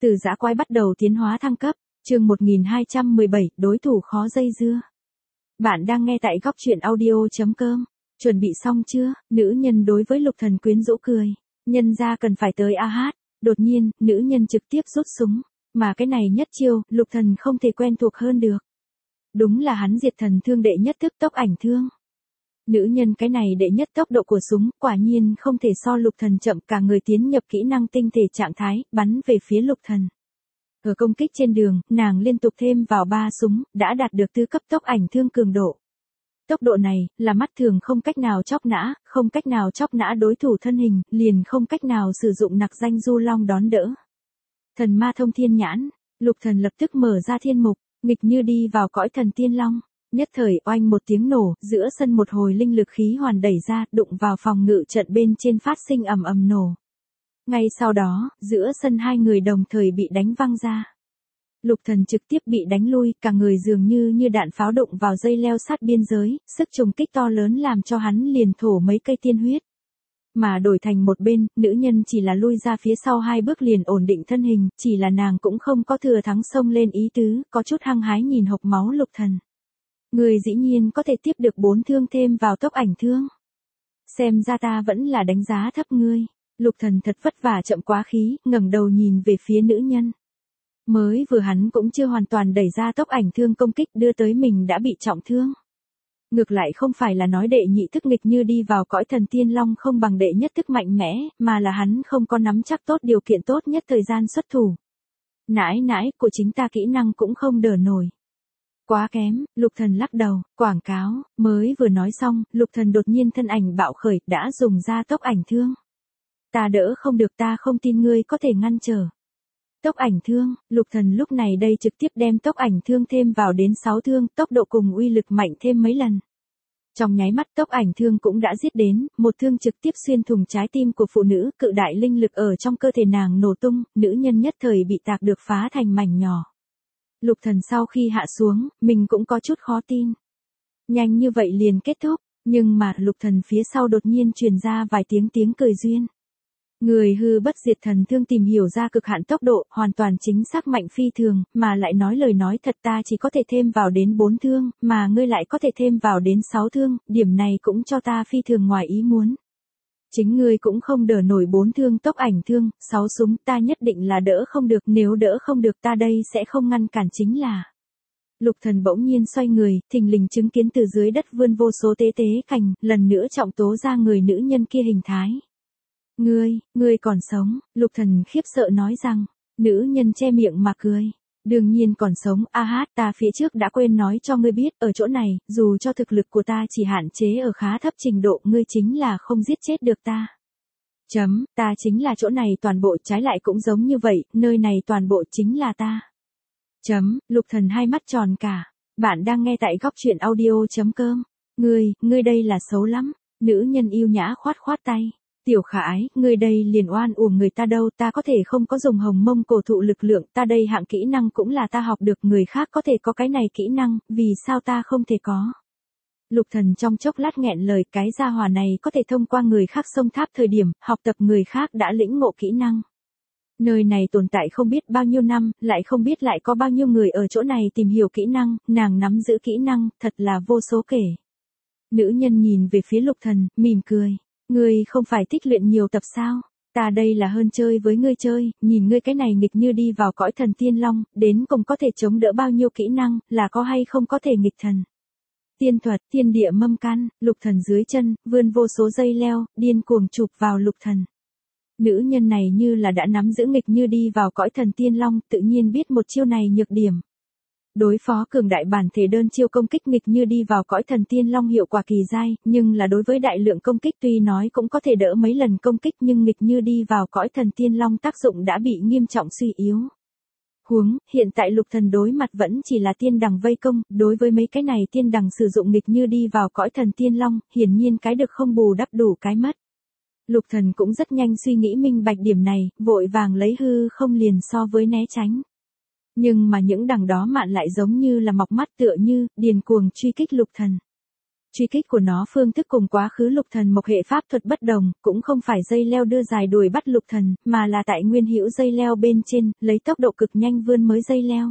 Từ dã quái bắt đầu tiến hóa thăng cấp, chương 1217, đối thủ khó dây dưa. Bạn đang nghe tại góc truyện audio.com. Chuẩn bị xong chưa? Nữ nhân đối với Lục Thần quyến rũ cười. Nhân ra cần phải tới a hát. Đột nhiên, nữ nhân trực tiếp rút súng. Mà cái này nhất chiêu, Lục Thần không thể quen thuộc hơn được. Đúng là hắn diệt thần thương đệ nhất thức tốc ảnh thương. Nữ nhân cái này đệ nhất tốc độ của súng, quả nhiên không thể so Lục Thần chậm, cả người tiến nhập kỹ năng tinh thể trạng thái, bắn về phía Lục Thần. Ở công kích trên đường, nàng liên tục thêm vào 3 súng, đã đạt được tư cấp tốc ảnh thương cường độ. Tốc độ này, là mắt thường không cách nào chóc nã, không cách nào chóc nã đối thủ thân hình, liền không cách nào sử dụng nặc danh du long đón đỡ. Thần ma thông thiên nhãn, Lục Thần lập tức mở ra thiên mục, nghịch như đi vào cõi thần tiên long. Nhất thời oanh một tiếng nổ, giữa sân một hồi linh lực khí hoàn đẩy ra, đụng vào phòng ngự trận bên trên phát sinh ầm ầm nổ. Ngay sau đó, giữa sân hai người đồng thời bị đánh văng ra. Lục Thần trực tiếp bị đánh lui, cả người dường như đạn pháo đụng vào dây leo sát biên giới, sức trùng kích to lớn làm cho hắn liền thổ mấy cây tiên huyết. Mà đổi thành một bên, nữ nhân chỉ là lui ra phía sau 2 bước liền ổn định thân hình, chỉ là nàng cũng không có thừa thắng xông lên ý tứ, có chút hăng hái nhìn hộc máu Lục Thần. Người dĩ nhiên có thể tiếp được 4 thương thêm vào tốc ảnh thương. Xem ra ta vẫn là đánh giá thấp ngươi. Lục Thần thật vất vả chậm quá khí, ngẩng đầu nhìn về phía nữ nhân. Mới vừa hắn cũng chưa hoàn toàn đẩy ra tốc ảnh thương công kích đưa tới mình đã bị trọng thương. Ngược lại không phải là nói đệ nhị thức nghịch như đi vào cõi thần tiên long không bằng đệ nhất thức mạnh mẽ, mà là hắn không có nắm chắc tốt điều kiện tốt nhất thời gian xuất thủ. Nãi, của chính ta kỹ năng cũng không đỡ nổi. Quá kém, Lục Thần lắc đầu, quảng cáo, mới vừa nói xong, Lục Thần đột nhiên thân ảnh bạo khởi, đã dùng ra tốc ảnh thương. Ta đỡ không được, ta không tin ngươi có thể ngăn trở. Tốc ảnh thương, Lục Thần lúc này đây trực tiếp đem tốc ảnh thương thêm vào đến 6 thương, tốc độ cùng uy lực mạnh thêm mấy lần. Trong nháy mắt tốc ảnh thương cũng đã giết đến, một thương trực tiếp xuyên thủng trái tim của phụ nữ, cự đại linh lực ở trong cơ thể nàng nổ tung, nữ nhân nhất thời bị tạc được phá thành mảnh nhỏ. Lục Thần sau khi hạ xuống, mình cũng có chút khó tin. Nhanh như vậy liền kết thúc, nhưng mà Lục Thần phía sau đột nhiên truyền ra vài tiếng cười duyên. Người hư bất diệt thần thương tìm hiểu ra cực hạn tốc độ, hoàn toàn chính xác mạnh phi thường, mà lại nói lời nói thật ta chỉ có thể thêm vào đến 4 thương, mà ngươi lại có thể thêm vào đến 6 thương, điểm này cũng cho ta phi thường ngoài ý muốn. Chính ngươi cũng không đỡ nổi 4 thương tốc ảnh thương, 6 súng ta nhất định là đỡ không được, nếu đỡ không được ta đây sẽ không ngăn cản chính là. Lục Thần bỗng nhiên xoay người, thình lình chứng kiến từ dưới đất vươn vô số tế cành, lần nữa trọng tố ra người nữ nhân kia hình thái. Ngươi còn sống, Lục Thần khiếp sợ nói rằng, nữ nhân che miệng mà cười. Đương nhiên còn sống, a hát, ta phía trước đã quên nói cho ngươi biết, ở chỗ này, dù cho thực lực của ta chỉ hạn chế ở khá thấp trình độ, ngươi chính là không giết chết được ta. Ta chính là chỗ này toàn bộ, trái lại cũng giống như vậy, nơi này toàn bộ chính là ta. Lục Thần hai mắt tròn cả. Bạn đang nghe tại góc truyện audio.com. Ngươi đây là xấu lắm. Nữ nhân yêu nhã khoát tay. Tiểu khả ái, ngươi đây liền oan uổng người ta đâu, ta có thể không có dùng hồng mông cổ thụ lực lượng, ta đây hạng kỹ năng cũng là ta học được, người khác có thể có cái này kỹ năng, vì sao ta không thể có. Lục Thần trong chốc lát nghẹn lời, cái gia hỏa này có thể thông qua người khác xông tháp thời điểm, học tập người khác đã lĩnh ngộ kỹ năng. Nơi này tồn tại không biết bao nhiêu năm, lại không biết lại có bao nhiêu người ở chỗ này tìm hiểu kỹ năng, nàng nắm giữ kỹ năng, thật là vô số kể. Nữ nhân nhìn về phía Lục Thần, mỉm cười. Ngươi không phải thích luyện nhiều tập sao? Ta đây là hơn chơi với ngươi chơi, nhìn ngươi cái này nghịch như đi vào cõi thần tiên long, đến cùng có thể chống đỡ bao nhiêu kỹ năng, là có hay không có thể nghịch thần. Tiên thuật, thiên địa mâm căn, Lục Thần dưới chân, vươn vô số dây leo, điên cuồng chụp vào Lục Thần. Nữ nhân này như là đã nắm giữ nghịch như đi vào cõi thần tiên long, tự nhiên biết một chiêu này nhược điểm. Đối phó cường đại bản thể đơn chiêu công kích nghịch như đi vào cõi thần tiên long hiệu quả kỳ dai, nhưng là đối với đại lượng công kích tuy nói cũng có thể đỡ mấy lần công kích, nhưng nghịch như đi vào cõi thần tiên long tác dụng đã bị nghiêm trọng suy yếu. Hiện tại Lục Thần đối mặt vẫn chỉ là tiên đằng vây công, đối với mấy cái này tiên đằng sử dụng nghịch như đi vào cõi thần tiên long, hiển nhiên cái được không bù đắp đủ cái mất. Lục Thần cũng rất nhanh suy nghĩ minh bạch điểm này, vội vàng lấy hư không liền so với né tránh. Nhưng mà những đằng đó mạn lại giống như là mọc mắt tựa như, điền cuồng truy kích Lục Thần. Truy kích của nó phương thức cùng quá khứ lục thần mộc hệ pháp thuật bất đồng, cũng không phải dây leo đưa dài đuổi bắt lục thần, mà là tại nguyên hữu dây leo bên trên, lấy tốc độ cực nhanh vươn mới dây leo.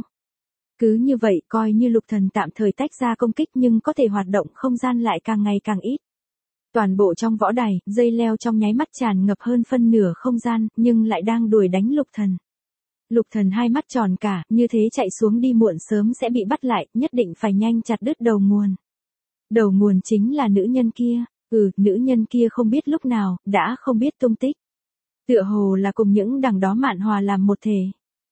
Cứ như vậy coi như lục thần tạm thời tách ra công kích nhưng có thể hoạt động không gian lại càng ngày càng ít. Toàn bộ trong võ đài, dây leo trong nháy mắt tràn ngập hơn phân nửa không gian, nhưng lại đang đuổi đánh lục thần. Lục thần hai mắt tròn cả, như thế chạy xuống đi muộn sớm sẽ bị bắt lại, nhất định phải nhanh chặt đứt đầu nguồn. Đầu nguồn chính là nữ nhân kia, nữ nhân kia không biết lúc nào, đã không biết tung tích. Tựa hồ là cùng những đằng đó mạn hòa làm một thể.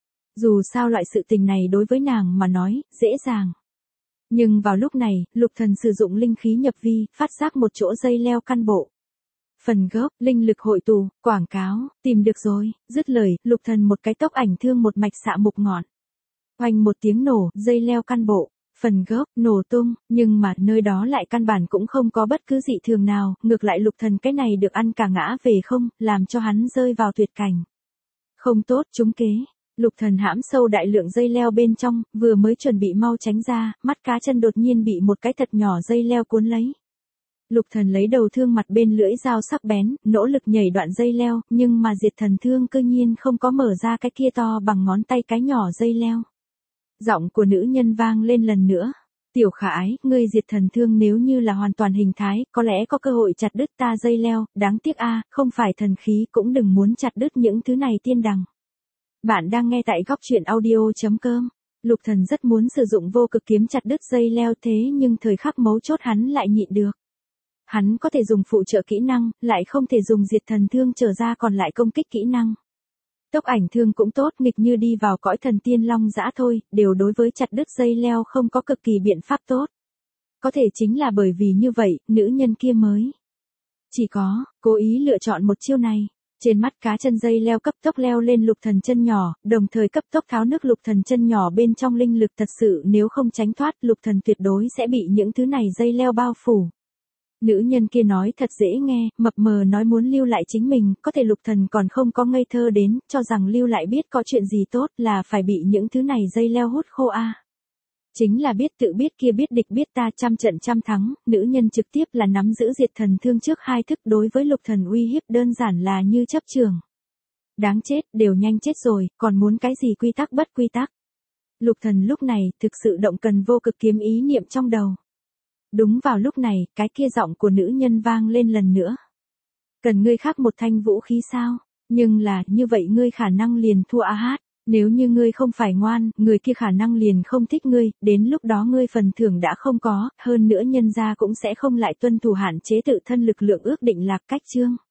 Dù sao loại sự tình này đối với nàng mà nói, dễ dàng. Nhưng vào lúc này, lục thần sử dụng linh khí nhập vi, phát giác một chỗ dây leo căn bộ. Phần gốc, linh lực hội tụ, quảng cáo, tìm được rồi, dứt lời, lục thần một cái tốc ảnh thương một mạch xạ mục ngọn. Oanh một tiếng nổ, dây leo căn bộ, phần gốc, nổ tung, nhưng mà nơi đó lại căn bản cũng không có bất cứ dị thường nào, ngược lại lục thần cái này được ăn cả ngã về không, làm cho hắn rơi vào tuyệt cảnh. Không tốt, trúng kế. Lục thần hãm sâu đại lượng dây leo bên trong, vừa mới chuẩn bị mau tránh ra, mắt cá chân đột nhiên bị một cái thật nhỏ dây leo cuốn lấy. Lục thần lấy đầu thương mặt bên lưỡi dao sắc bén, nỗ lực nhảy đoạn dây leo, nhưng mà diệt thần thương cơ nhiên không có mở ra cái kia to bằng ngón tay cái nhỏ dây leo. Giọng của nữ nhân vang lên lần nữa. Tiểu khả ái, ngươi diệt thần thương nếu như là hoàn toàn hình thái, có lẽ có cơ hội chặt đứt ta dây leo, đáng tiếc a, không phải thần khí cũng đừng muốn chặt đứt những thứ này tiên đằng. Bạn đang nghe tại góc truyện audio.com. Lục thần rất muốn sử dụng vô cực kiếm chặt đứt dây leo thế nhưng thời khắc mấu chốt hắn lại nhịn được. Hắn có thể dùng phụ trợ kỹ năng, lại không thể dùng diệt thần thương trở ra còn lại công kích kỹ năng. Tốc ảnh thương cũng tốt, nghịch như đi vào cõi thần tiên long dã thôi, đều đối với chặt đứt dây leo không có cực kỳ biện pháp tốt. Có thể chính là bởi vì như vậy, nữ nhân kia mới chỉ có cố ý lựa chọn một chiêu này. Trên mắt cá chân dây leo cấp tốc leo lên lục thần chân nhỏ, đồng thời cấp tốc tháo nước lục thần chân nhỏ bên trong linh lực, thật sự nếu không tránh thoát, lục thần tuyệt đối sẽ bị những thứ này dây leo bao phủ. Nữ nhân kia nói thật dễ nghe, mập mờ nói muốn lưu lại chính mình, có thể lục thần còn không có ngây thơ đến, cho rằng lưu lại biết có chuyện gì tốt, là phải bị những thứ này dây leo hút khô a. Chính là biết tự biết kia biết địch biết ta, trăm trận trăm thắng, nữ nhân trực tiếp là nắm giữ diệt thần thương trước hai thức, đối với lục thần uy hiếp đơn giản là như chấp trường. Đáng chết, đều nhanh chết rồi, còn muốn cái gì quy tắc bất quy tắc. Lục thần lúc này thực sự động cần vô cực kiếm ý niệm trong đầu. Đúng vào lúc này, cái kia giọng của nữ nhân vang lên lần nữa. Cần ngươi khác một thanh vũ khí sao? Nhưng là, như vậy ngươi khả năng liền thua a hát. Nếu như ngươi không phải ngoan, người kia khả năng liền không thích ngươi, đến lúc đó ngươi phần thưởng đã không có, hơn nữa nhân gia cũng sẽ không lại tuân thủ hạn chế tự thân lực lượng ước định lạc cách chương.